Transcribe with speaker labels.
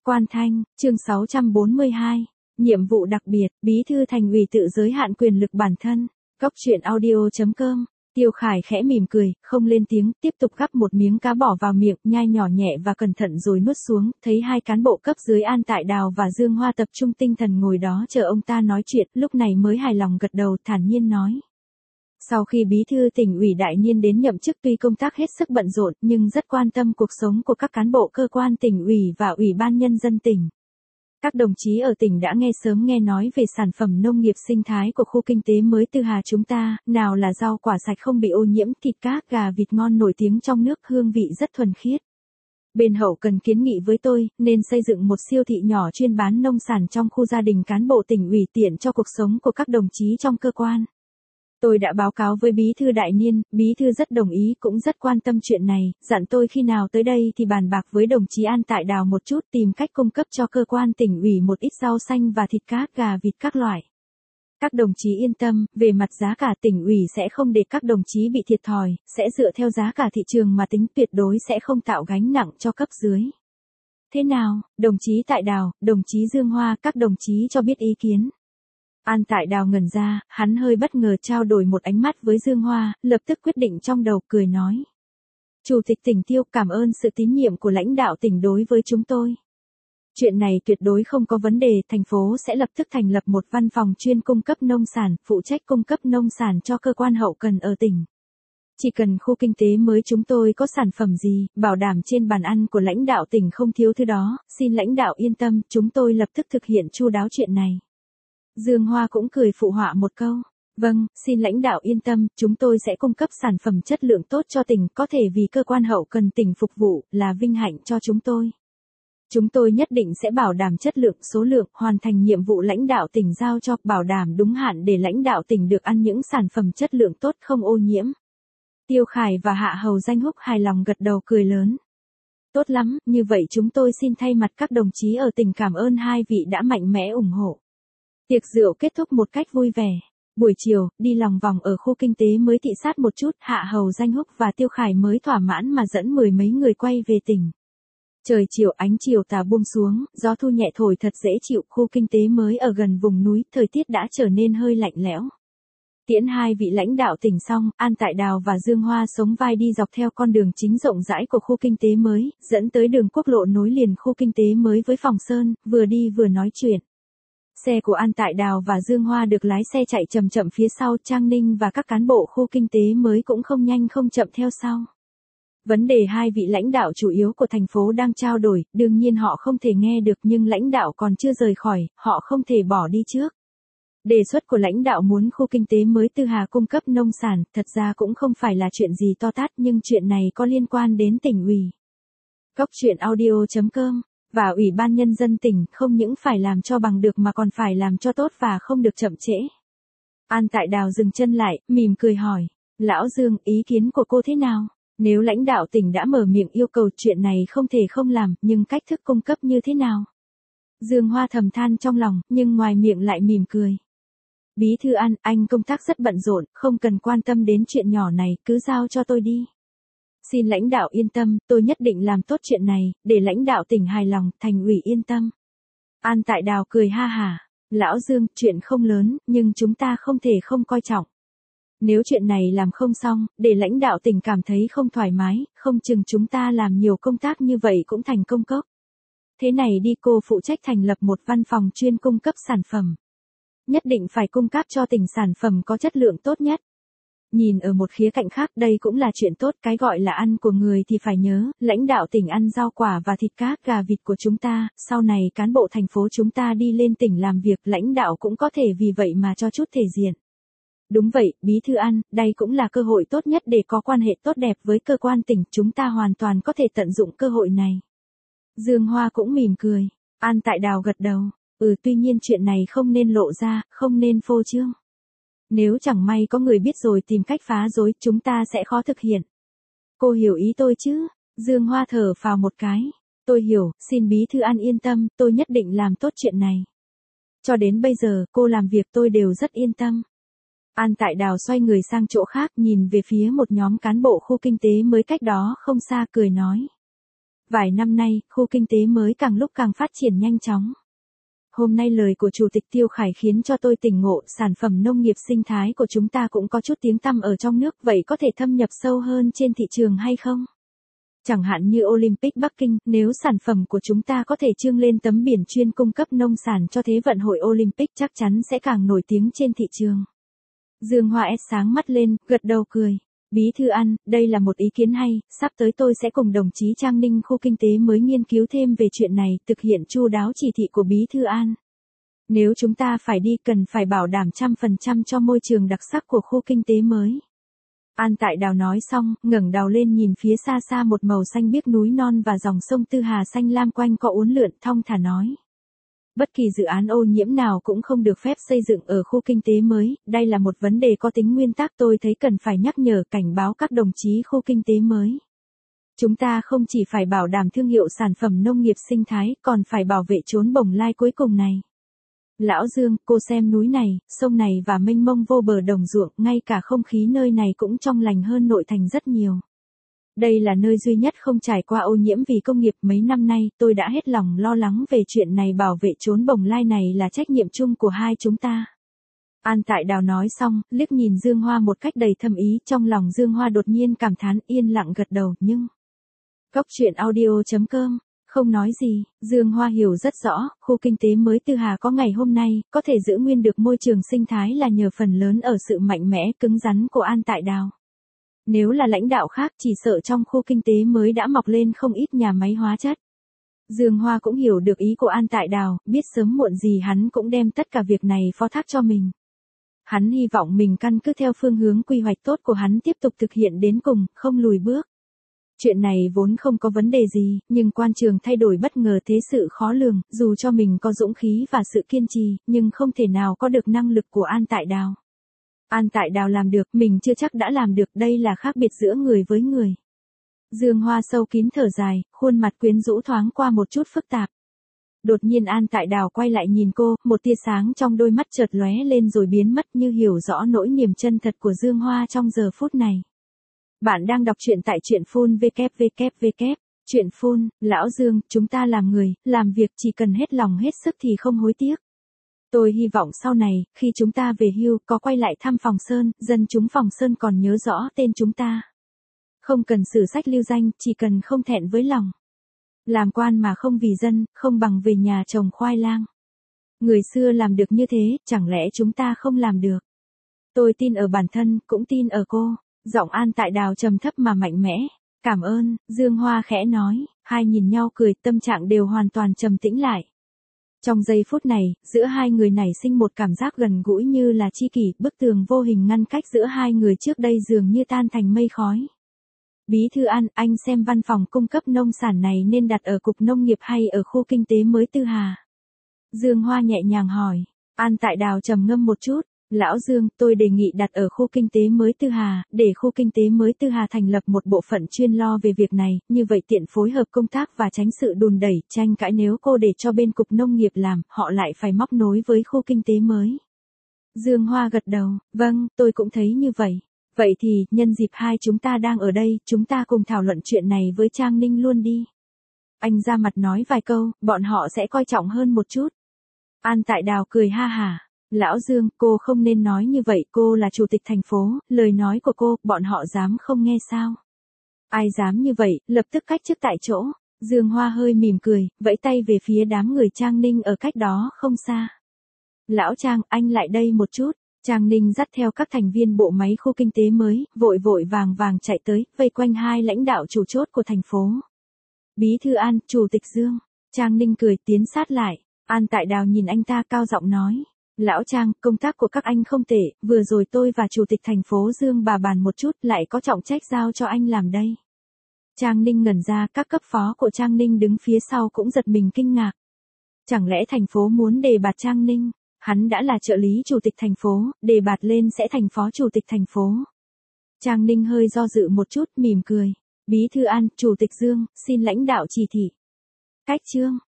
Speaker 1: Quan Thanh, chương 642. Nhiệm vụ đặc biệt, bí thư thành ủy tự giới hạn quyền lực bản thân. Góc truyện audio.com. Tiêu Khải khẽ mỉm cười, không lên tiếng, tiếp tục gắp một miếng cá bỏ vào miệng, nhai nhỏ nhẹ và cẩn thận rồi nuốt xuống, thấy hai cán bộ cấp dưới An Tại Đào và Dương Hoa tập trung tinh thần ngồi đó chờ ông ta nói chuyện, lúc này mới hài lòng gật đầu thản nhiên nói. Sau khi bí thư tỉnh ủy Đại Niên đến nhậm chức tuy công tác hết sức bận rộn nhưng rất quan tâm cuộc sống của các cán bộ cơ quan tỉnh ủy và ủy ban nhân dân tỉnh. Các đồng chí ở tỉnh đã sớm nghe nói về sản phẩm nông nghiệp sinh thái của khu kinh tế mới Tư Hà chúng ta, nào là rau quả sạch không bị ô nhiễm, thịt cá, gà vịt ngon nổi tiếng trong nước, hương vị rất thuần khiết. Bên hậu cần kiến nghị với tôi, nên xây dựng một siêu thị nhỏ chuyên bán nông sản trong khu gia đình cán bộ tỉnh ủy tiện cho cuộc sống của các đồng chí trong cơ quan. Tôi đã báo cáo với bí thư Đại Niên, bí thư rất đồng ý cũng rất quan tâm chuyện này, dặn tôi khi nào tới đây thì bàn bạc với đồng chí An Tại Đào một chút tìm cách cung cấp cho cơ quan tỉnh ủy một ít rau xanh và thịt cá, gà vịt các loại. Các đồng chí yên tâm, về mặt giá cả tỉnh ủy sẽ không để các đồng chí bị thiệt thòi, sẽ dựa theo giá cả thị trường mà tính, tuyệt đối sẽ không tạo gánh nặng cho cấp dưới. Thế nào, đồng chí Tại Đào, đồng chí Dương Hoa, các đồng chí cho biết ý kiến. An Tại Đào ngẩn ra, hắn hơi bất ngờ trao đổi một ánh mắt với Dương Hoa, lập tức quyết định trong đầu, cười nói. Chủ tịch tỉnh Tiêu, cảm ơn sự tín nhiệm của lãnh đạo tỉnh đối với chúng tôi. Chuyện này tuyệt đối không có vấn đề, thành phố sẽ lập tức thành lập một văn phòng chuyên cung cấp nông sản, phụ trách cung cấp nông sản cho cơ quan hậu cần ở tỉnh. Chỉ cần khu kinh tế mới chúng tôi có sản phẩm gì, bảo đảm trên bàn ăn của lãnh đạo tỉnh không thiếu thứ đó, xin lãnh đạo yên tâm, chúng tôi lập tức thực hiện chu đáo chuyện này. Dương Hoa cũng cười phụ họa một câu. Vâng, xin lãnh đạo yên tâm, chúng tôi sẽ cung cấp sản phẩm chất lượng tốt cho tỉnh, có thể vì cơ quan hậu cần tỉnh phục vụ, là vinh hạnh cho chúng tôi. Chúng tôi nhất định sẽ bảo đảm chất lượng, số lượng, hoàn thành nhiệm vụ lãnh đạo tỉnh giao cho, bảo đảm đúng hạn để lãnh đạo tỉnh được ăn những sản phẩm chất lượng tốt không ô nhiễm. Tiêu Khải và Hạ Hầu Danh Húc hài lòng gật đầu cười lớn. Tốt lắm, như vậy chúng tôi xin thay mặt các đồng chí ở tỉnh cảm ơn hai vị đã mạnh mẽ ủng hộ. Tiệc rượu kết thúc một cách vui vẻ. Buổi chiều, đi lòng vòng ở khu kinh tế mới thị sát một chút, Hạ Hầu Danh Húc và Tiêu Khải mới thỏa mãn mà dẫn mười mấy người quay về tỉnh. Trời chiều, ánh chiều tà buông xuống, gió thu nhẹ thổi thật dễ chịu, khu kinh tế mới ở gần vùng núi, thời tiết đã trở nên hơi lạnh lẽo. Tiễn hai vị lãnh đạo tỉnh xong, An Tại Đào và Dương Hoa sống vai đi dọc theo con đường chính rộng rãi của khu kinh tế mới, dẫn tới đường quốc lộ nối liền khu kinh tế mới với Phòng Sơn, vừa đi vừa nói chuyện. Xe của An Tại Đào và Dương Hoa được lái xe chạy chậm chậm phía sau, Trang Ninh và các cán bộ khu kinh tế mới cũng không nhanh không chậm theo sau. Vấn đề hai vị lãnh đạo chủ yếu của thành phố đang trao đổi, đương nhiên họ không thể nghe được nhưng lãnh đạo còn chưa rời khỏi, họ không thể bỏ đi trước. Đề xuất của lãnh đạo muốn khu kinh tế mới Tư Hà cung cấp nông sản, thật ra cũng không phải là chuyện gì to tát nhưng chuyện này có liên quan đến tỉnh ủy. Góc truyện audio.com. Và Ủy ban Nhân dân tỉnh không những phải làm cho bằng được mà còn phải làm cho tốt và không được chậm trễ. An Tại Đào dừng chân lại, mỉm cười hỏi. Lão Dương, ý kiến của cô thế nào? Nếu lãnh đạo tỉnh đã mở miệng yêu cầu chuyện này không thể không làm, nhưng cách thức cung cấp như thế nào? Dương Hoa thầm than trong lòng, nhưng ngoài miệng lại mỉm cười. Bí thư An, anh công tác rất bận rộn, không cần quan tâm đến chuyện nhỏ này, cứ giao cho tôi đi. Xin lãnh đạo yên tâm, tôi nhất định làm tốt chuyện này, để lãnh đạo tỉnh hài lòng, thành ủy yên tâm. An Tại Đào cười ha hả. Lão Dương, chuyện không lớn, nhưng chúng ta không thể không coi trọng. Nếu chuyện này làm không xong, để lãnh đạo tỉnh cảm thấy không thoải mái, không chừng chúng ta làm nhiều công tác như vậy cũng thành công cốc. Thế này đi, cô phụ trách thành lập một văn phòng chuyên cung cấp sản phẩm. Nhất định phải cung cấp cho tỉnh sản phẩm có chất lượng tốt nhất. Nhìn ở một khía cạnh khác, đây cũng là chuyện tốt, cái gọi là ăn của người thì phải nhớ, lãnh đạo tỉnh ăn rau quả và thịt cá, gà vịt của chúng ta, sau này cán bộ thành phố chúng ta đi lên tỉnh làm việc, lãnh đạo cũng có thể vì vậy mà cho chút thể diện. Đúng vậy, Bí thư An, đây cũng là cơ hội tốt nhất để có quan hệ tốt đẹp với cơ quan tỉnh, chúng ta hoàn toàn có thể tận dụng cơ hội này. Dương Hoa cũng mỉm cười. An Tại Đào gật đầu. Tuy nhiên chuyện này không nên lộ ra, không nên phô trương. Nếu chẳng may có người biết rồi tìm cách phá rối, chúng ta sẽ khó thực hiện. Cô hiểu ý tôi chứ? Dương Hoa thở phào một cái. Tôi hiểu, xin Bí thư An yên tâm, tôi nhất định làm tốt chuyện này. Cho đến bây giờ, cô làm việc tôi đều rất yên tâm. An Tại Đào xoay người sang chỗ khác, nhìn về phía một nhóm cán bộ khu kinh tế mới cách đó không xa, cười nói. Vài năm nay, khu kinh tế mới càng lúc càng phát triển nhanh chóng. Hôm nay lời của Chủ tịch Tiêu Khải khiến cho tôi tỉnh ngộ, sản phẩm nông nghiệp sinh thái của chúng ta cũng có chút tiếng tăm ở trong nước, vậy có thể thâm nhập sâu hơn trên thị trường hay không? Chẳng hạn như Olympic Bắc Kinh, nếu sản phẩm của chúng ta có thể trưng lên tấm biển chuyên cung cấp nông sản cho Thế vận hội Olympic chắc chắn sẽ càng nổi tiếng trên thị trường. Dương Hoa sáng mắt lên, gật đầu cười. Bí thư An, đây là một ý kiến hay, sắp tới tôi sẽ cùng đồng chí Trang Ninh khu kinh tế mới nghiên cứu thêm về chuyện này, thực hiện chu đáo chỉ thị của Bí thư An. Nếu chúng ta phải đi cần phải bảo đảm 100% cho môi trường đặc sắc của khu kinh tế mới. An Tại Đào nói xong, ngẩng đầu lên nhìn phía xa xa một màu xanh biếc núi non và dòng sông Tư Hà xanh lam quanh co uốn lượn, thong thả nói. Bất kỳ dự án ô nhiễm nào cũng không được phép xây dựng ở khu kinh tế mới, đây là một vấn đề có tính nguyên tắc, tôi thấy cần phải nhắc nhở cảnh báo các đồng chí khu kinh tế mới. Chúng ta không chỉ phải bảo đảm thương hiệu sản phẩm nông nghiệp sinh thái, còn phải bảo vệ chốn bồng lai cuối cùng này. Lão Dương, cô xem núi này, sông này và mênh mông vô bờ đồng ruộng, ngay cả không khí nơi này cũng trong lành hơn nội thành rất nhiều. Đây là nơi duy nhất không trải qua ô nhiễm vì công nghiệp. Mấy năm nay, tôi đã hết lòng lo lắng về chuyện này, bảo vệ chốn bồng lai này là trách nhiệm chung của hai chúng ta. An Tại Đào nói xong, liếc nhìn Dương Hoa một cách đầy thâm ý, trong lòng Dương Hoa đột nhiên cảm thán, yên lặng gật đầu, nhưng... Cốc truyện audio.com không nói gì, Dương Hoa hiểu rất rõ, khu kinh tế mới Tư Hà có ngày hôm nay, có thể giữ nguyên được môi trường sinh thái là nhờ phần lớn ở sự mạnh mẽ, cứng rắn của An Tại Đào. Nếu là lãnh đạo khác chỉ sợ trong khu kinh tế mới đã mọc lên không ít nhà máy hóa chất. Dương Hoa cũng hiểu được ý của An Tại Đào, biết sớm muộn gì hắn cũng đem tất cả việc này phó thác cho mình. Hắn hy vọng mình căn cứ theo phương hướng quy hoạch tốt của hắn tiếp tục thực hiện đến cùng, không lùi bước. Chuyện này vốn không có vấn đề gì, nhưng quan trường thay đổi bất ngờ thế sự khó lường, dù cho mình có dũng khí và sự kiên trì, nhưng không thể nào có được năng lực của An Tại Đào. An Tại Đào làm được, mình chưa chắc đã làm được, đây là khác biệt giữa người với người. Dương Hoa sâu kín thở dài, khuôn mặt quyến rũ thoáng qua một chút phức tạp. Đột nhiên An Tại Đào quay lại nhìn cô, một tia sáng trong đôi mắt chợt lóe lên rồi biến mất, như hiểu rõ nỗi niềm chân thật của Dương Hoa trong giờ phút này. Bạn đang đọc truyện tại truyện phun www. Truyện phun, Lão Dương, chúng ta làm người, làm việc chỉ cần hết lòng hết sức thì không hối tiếc. Tôi hy vọng sau này, khi chúng ta về hưu, có quay lại thăm Phòng Sơn, dân chúng Phòng Sơn còn nhớ rõ tên chúng ta. Không cần sử sách lưu danh, chỉ cần không thẹn với lòng. Làm quan mà không vì dân, không bằng về nhà trồng khoai lang. Người xưa làm được như thế, chẳng lẽ chúng ta không làm được? Tôi tin ở bản thân, cũng tin ở cô. Giọng An Tại Đào trầm thấp mà mạnh mẽ. Cảm ơn, Dương Hoa khẽ nói, hai nhìn nhau cười, tâm trạng đều hoàn toàn trầm tĩnh lại. Trong giây phút này, giữa hai người nảy sinh một cảm giác gần gũi như là tri kỷ, bức tường vô hình ngăn cách giữa hai người trước đây dường như tan thành mây khói. Bí thư An, anh xem văn phòng cung cấp nông sản này nên đặt ở Cục Nông nghiệp hay ở khu kinh tế mới Tư Hà? Dương Hoa nhẹ nhàng hỏi. An Tại Đào trầm ngâm một chút. Lão Dương, tôi đề nghị đặt ở khu kinh tế mới Tư Hà, để khu kinh tế mới Tư Hà thành lập một bộ phận chuyên lo về việc này, như vậy tiện phối hợp công tác và tránh sự đùn đẩy, tranh cãi nếu cô để cho bên Cục Nông nghiệp làm, họ lại phải móc nối với khu kinh tế mới. Dương Hoa gật đầu, vâng, tôi cũng thấy như vậy. Vậy thì, nhân dịp hai chúng ta đang ở đây, chúng ta cùng thảo luận chuyện này với Trang Ninh luôn đi. Anh ra mặt nói vài câu, bọn họ sẽ coi trọng hơn một chút. An Tại Đào cười ha hả. Lão Dương, cô không nên nói như vậy, cô là chủ tịch thành phố, lời nói của cô, bọn họ dám không nghe sao? Ai dám như vậy, lập tức cách chức tại chỗ. Dương Hoa hơi mỉm cười, vẫy tay về phía đám người Trang Ninh ở cách đó không xa. Lão Trang, anh lại đây một chút. Trang Ninh dắt theo các thành viên bộ máy khu kinh tế mới, vội vội vàng vàng chạy tới, vây quanh hai lãnh đạo chủ chốt của thành phố. Bí thư An, Chủ tịch Dương. Trang Ninh cười tiến sát lại. An Tại Đào nhìn anh ta cao giọng nói. Lão Trang, công tác của các anh không tệ, vừa rồi tôi và Chủ tịch thành phố Dương bà bàn một chút, lại có trọng trách giao cho anh làm đây. Trang Ninh ngẩn ra, các cấp phó của Trang Ninh đứng phía sau cũng giật mình kinh ngạc. Chẳng lẽ thành phố muốn đề bạt Trang Ninh? Hắn đã là trợ lý chủ tịch thành phố, đề bạt lên sẽ thành phó chủ tịch thành phố. Trang Ninh hơi do dự một chút, mỉm cười. Bí thư An, Chủ tịch Dương, xin lãnh đạo chỉ thị. Cách chương.